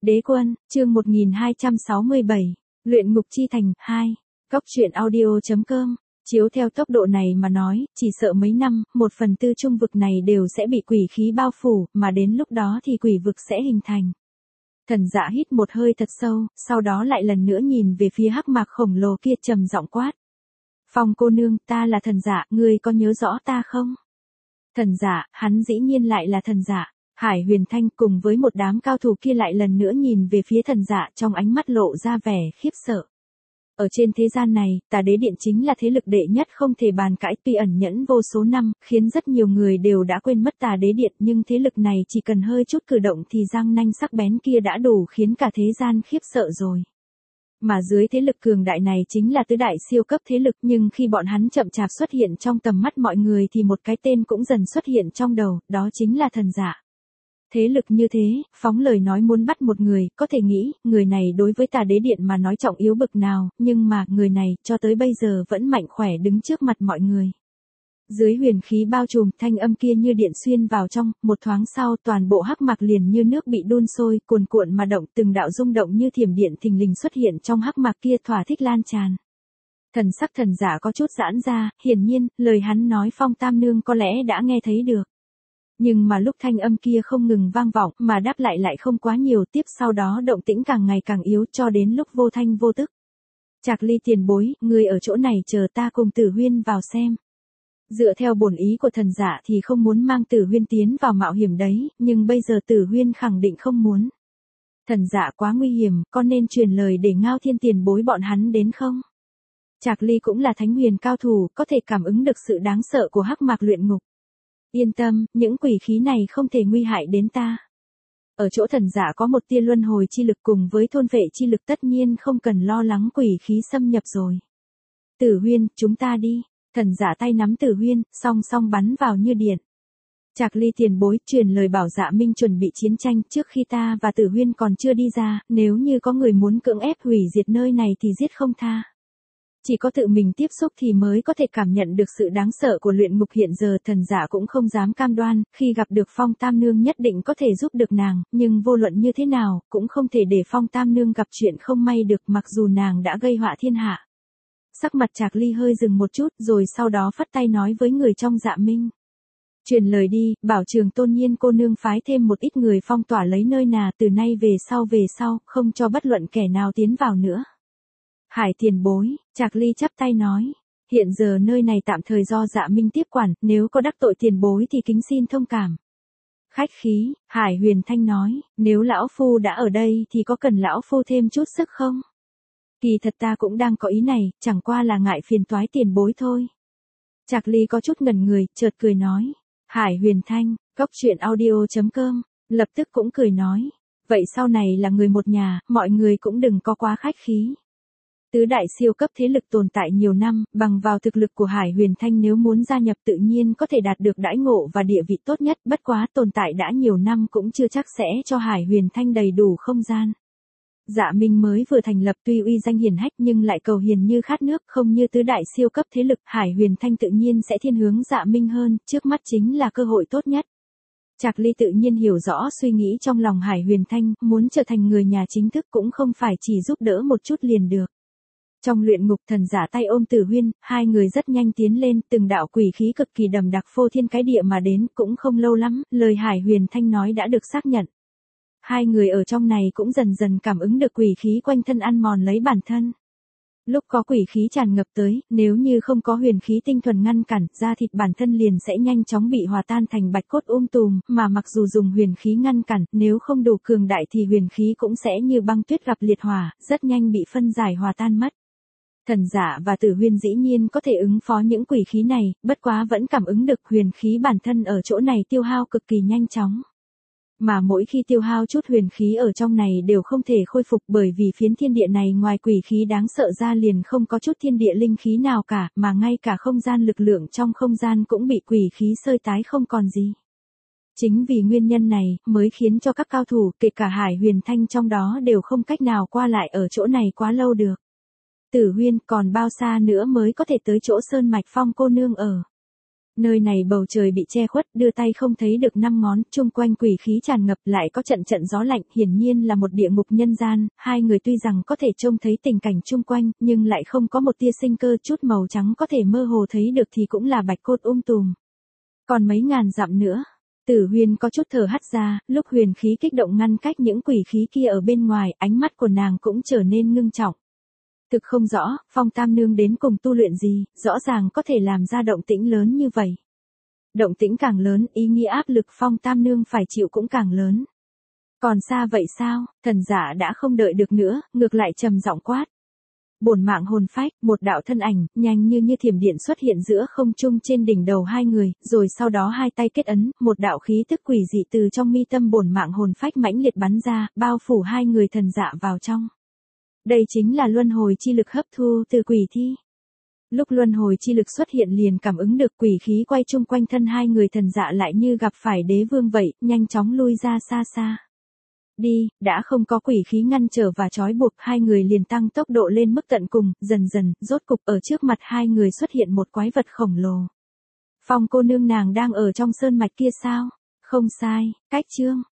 Đế quân, chương 1267, luyện ngục chi thành, 2. Góc truyện audio.com. Chiếu theo tốc độ này mà nói, chỉ sợ mấy năm, 1/4 trung vực này đều sẽ bị quỷ khí bao phủ, mà đến lúc đó thì quỷ vực sẽ hình thành. Thần Dạ hít một hơi thật sâu, sau đó lại lần nữa nhìn về phía hắc mạc khổng lồ kia trầm giọng quát. Phong cô nương, ta là Thần Dạ, ngươi có nhớ rõ ta không? Thần Dạ, hắn dĩ nhiên lại là Thần Dạ. Hải Huyền Thanh cùng với một đám cao thủ kia lại lần nữa nhìn về phía Thần Dạ trong ánh mắt lộ ra vẻ khiếp sợ. Ở trên thế gian này, Tà Đế Điện chính là thế lực đệ nhất không thể bàn cãi, tuy ẩn nhẫn vô số năm, khiến rất nhiều người đều đã quên mất Tà Đế Điện, nhưng thế lực này chỉ cần hơi chút cử động thì răng nanh sắc bén kia đã đủ khiến cả thế gian khiếp sợ rồi. Mà dưới thế lực cường đại này chính là tứ đại siêu cấp thế lực, nhưng khi bọn hắn chậm chạp xuất hiện trong tầm mắt mọi người thì một cái tên cũng dần xuất hiện trong đầu, đó chính là Thần Dạ. Thế lực như thế, phóng lời nói muốn bắt một người, có thể nghĩ, người này đối với Tà Đế Điện mà nói trọng yếu bực nào, nhưng mà, người này, cho tới bây giờ vẫn mạnh khỏe đứng trước mặt mọi người. Dưới huyền khí bao trùm, thanh âm kia như điện xuyên vào trong, một thoáng sau, toàn bộ hắc mạc liền như nước bị đun sôi, cuồn cuộn mà động, từng đạo rung động như thiểm điện thình lình xuất hiện trong hắc mạc kia thỏa thích lan tràn. Thần sắc Thần Dạ có chút giãn ra, hiển nhiên, lời hắn nói Phong Tam Nương có lẽ đã nghe thấy được. Nhưng mà lúc thanh âm kia không ngừng vang vọng, mà đáp lại không quá nhiều, tiếp sau đó động tĩnh càng ngày càng yếu cho đến lúc vô thanh vô tức. Trạc Ly tiền bối, người ở chỗ này chờ ta cùng Tử Huyên vào xem. Dựa theo bổn ý của Thần Dạ thì không muốn mang Tử Huyên tiến vào mạo hiểm đấy, nhưng bây giờ Tử Huyên khẳng định không muốn. Thần Dạ quá nguy hiểm, con nên truyền lời để Ngao Thiên tiền bối bọn hắn đến không? Trạc Ly cũng là thánh huyền cao thủ, có thể cảm ứng được sự đáng sợ của hắc mạc luyện ngục. Yên tâm, những quỷ khí này không thể nguy hại đến ta. Ở chỗ Thần Dạ có một tia luân hồi chi lực cùng với thôn vệ chi lực, tất nhiên không cần lo lắng quỷ khí xâm nhập rồi. Tử Huyên, chúng ta đi. Thần Dạ tay nắm Tử Huyên, song song bắn vào như điện. Trạc Ly tiền bối truyền lời bảo Dạ Minh chuẩn bị chiến tranh, trước khi ta và Tử Huyên còn chưa đi ra, nếu như có người muốn cưỡng ép hủy diệt nơi này thì giết không tha. Chỉ có tự mình tiếp xúc thì mới có thể cảm nhận được sự đáng sợ của luyện ngục hiện giờ. Thần Dạ cũng không dám cam đoan, khi gặp được Phong Tam Nương nhất định có thể giúp được nàng, nhưng vô luận như thế nào, cũng không thể để Phong Tam Nương gặp chuyện không may được, mặc dù nàng đã gây họa thiên hạ. Sắc mặt Trạc Ly hơi dừng một chút, rồi sau đó phất tay nói với người trong Dạ Minh. Truyền lời đi, bảo Trường Tôn Nhiên cô nương phái thêm một ít người phong tỏa lấy nơi nà, từ nay về sau, không cho bất luận kẻ nào tiến vào nữa. Hải tiền bối, Trạc Ly chắp tay nói, hiện giờ nơi này tạm thời do Dạ Minh tiếp quản, nếu có đắc tội tiền bối thì kính xin thông cảm. Khách khí, Hải Huyền Thanh nói, nếu lão phu đã ở đây thì có cần lão phu thêm chút sức không? Kỳ thật ta cũng đang có ý này, chẳng qua là ngại phiền toái tiền bối thôi. Trạc Ly có chút ngẩn người, chợt cười nói. Hải Huyền Thanh, góc truyện audio.com, lập tức cũng cười nói. Vậy sau này là người một nhà, mọi người cũng đừng có quá khách khí. Tứ đại siêu cấp thế lực tồn tại nhiều năm, bằng vào thực lực của Hải Huyền Thanh nếu muốn gia nhập tự nhiên có thể đạt được đãi ngộ và địa vị tốt nhất, bất quá tồn tại đã nhiều năm cũng chưa chắc sẽ cho Hải Huyền Thanh đầy đủ không gian. Dạ Minh mới vừa thành lập tuy uy danh hiển hách nhưng lại cầu hiền như khát nước, không như tứ đại siêu cấp thế lực, Hải Huyền Thanh tự nhiên sẽ thiên hướng Dạ Minh hơn, trước mắt chính là cơ hội tốt nhất. Trạc Ly tự nhiên hiểu rõ suy nghĩ trong lòng Hải Huyền Thanh, muốn trở thành người nhà chính thức cũng không phải chỉ giúp đỡ một chút liền được. Trong luyện ngục, Thần Dạ tay ôm Tử Huyên, hai người rất nhanh tiến lên, từng đạo quỷ khí cực kỳ đậm đặc phô thiên cái địa mà đến, cũng không lâu lắm, lời Hải Huyền Thanh nói đã được xác nhận. Hai người ở trong này cũng dần dần cảm ứng được quỷ khí quanh thân ăn mòn lấy bản thân. Lúc có quỷ khí tràn ngập tới, nếu như không có huyền khí tinh thuần ngăn cản, da thịt bản thân liền sẽ nhanh chóng bị hòa tan thành bạch cốt tùm, mà mặc dù dùng huyền khí ngăn cản, nếu không đủ cường đại thì huyền khí cũng sẽ như băng tuyết gặp liệt hỏa, rất nhanh bị phân giải hòa tan mất. Thần Dạ và Tử Huyên dĩ nhiên có thể ứng phó những quỷ khí này, bất quá vẫn cảm ứng được huyền khí bản thân ở chỗ này tiêu hao cực kỳ nhanh chóng. Mà mỗi khi tiêu hao chút huyền khí ở trong này đều không thể khôi phục, bởi vì phiến thiên địa này ngoài quỷ khí đáng sợ ra liền không có chút thiên địa linh khí nào cả, mà ngay cả không gian lực lượng trong không gian cũng bị quỷ khí xơi tái không còn gì. Chính vì nguyên nhân này, mới khiến cho các cao thủ, kể cả Hải Huyền Thanh trong đó đều không cách nào qua lại ở chỗ này quá lâu được. Tử Huyên, còn bao xa nữa mới có thể tới chỗ Sơn Mạch Phong cô nương ở? Nơi này bầu trời bị che khuất, đưa tay không thấy được năm ngón, chung quanh quỷ khí tràn ngập, lại có trận trận gió lạnh, hiển nhiên là một địa ngục nhân gian. Hai người tuy rằng có thể trông thấy tình cảnh chung quanh, nhưng lại không có một tia sinh cơ, chút màu trắng có thể mơ hồ thấy được thì cũng là bạch cốt tùm. Còn mấy ngàn dặm nữa. Tử Huyền có chút thở hắt ra, lúc huyền khí kích động ngăn cách những quỷ khí kia ở bên ngoài, ánh mắt của nàng cũng trở nên ngưng trọng. Thực không rõ, Phong Tam Nương đến cùng tu luyện gì, rõ ràng có thể làm ra động tĩnh lớn như vậy. Động tĩnh càng lớn, ý nghĩa áp lực Phong Tam Nương phải chịu cũng càng lớn. Còn xa vậy sao? Thần giả đã không đợi được nữa, ngược lại trầm giọng quát. Bổn mạng hồn phách, một đạo thân ảnh, nhanh như thiểm điện xuất hiện giữa không trung trên đỉnh đầu hai người, rồi sau đó hai tay kết ấn, một đạo khí tức quỷ dị từ trong mi tâm bổn mạng hồn phách mãnh liệt bắn ra, bao phủ hai người thần dạ vào trong. Đây chính là luân hồi chi lực hấp thu từ quỷ thi. Lúc luân hồi chi lực xuất hiện liền cảm ứng được quỷ khí quay chung quanh thân hai người thần dạ lại như gặp phải đế vương vậy, nhanh chóng lui ra xa xa. Đi, đã không có quỷ khí ngăn trở và trói buộc, hai người liền tăng tốc độ lên mức tận cùng, dần dần, rốt cục ở trước mặt hai người xuất hiện một quái vật khổng lồ. Phong cô nương nàng đang ở trong sơn mạch kia sao? Không sai, cách chương.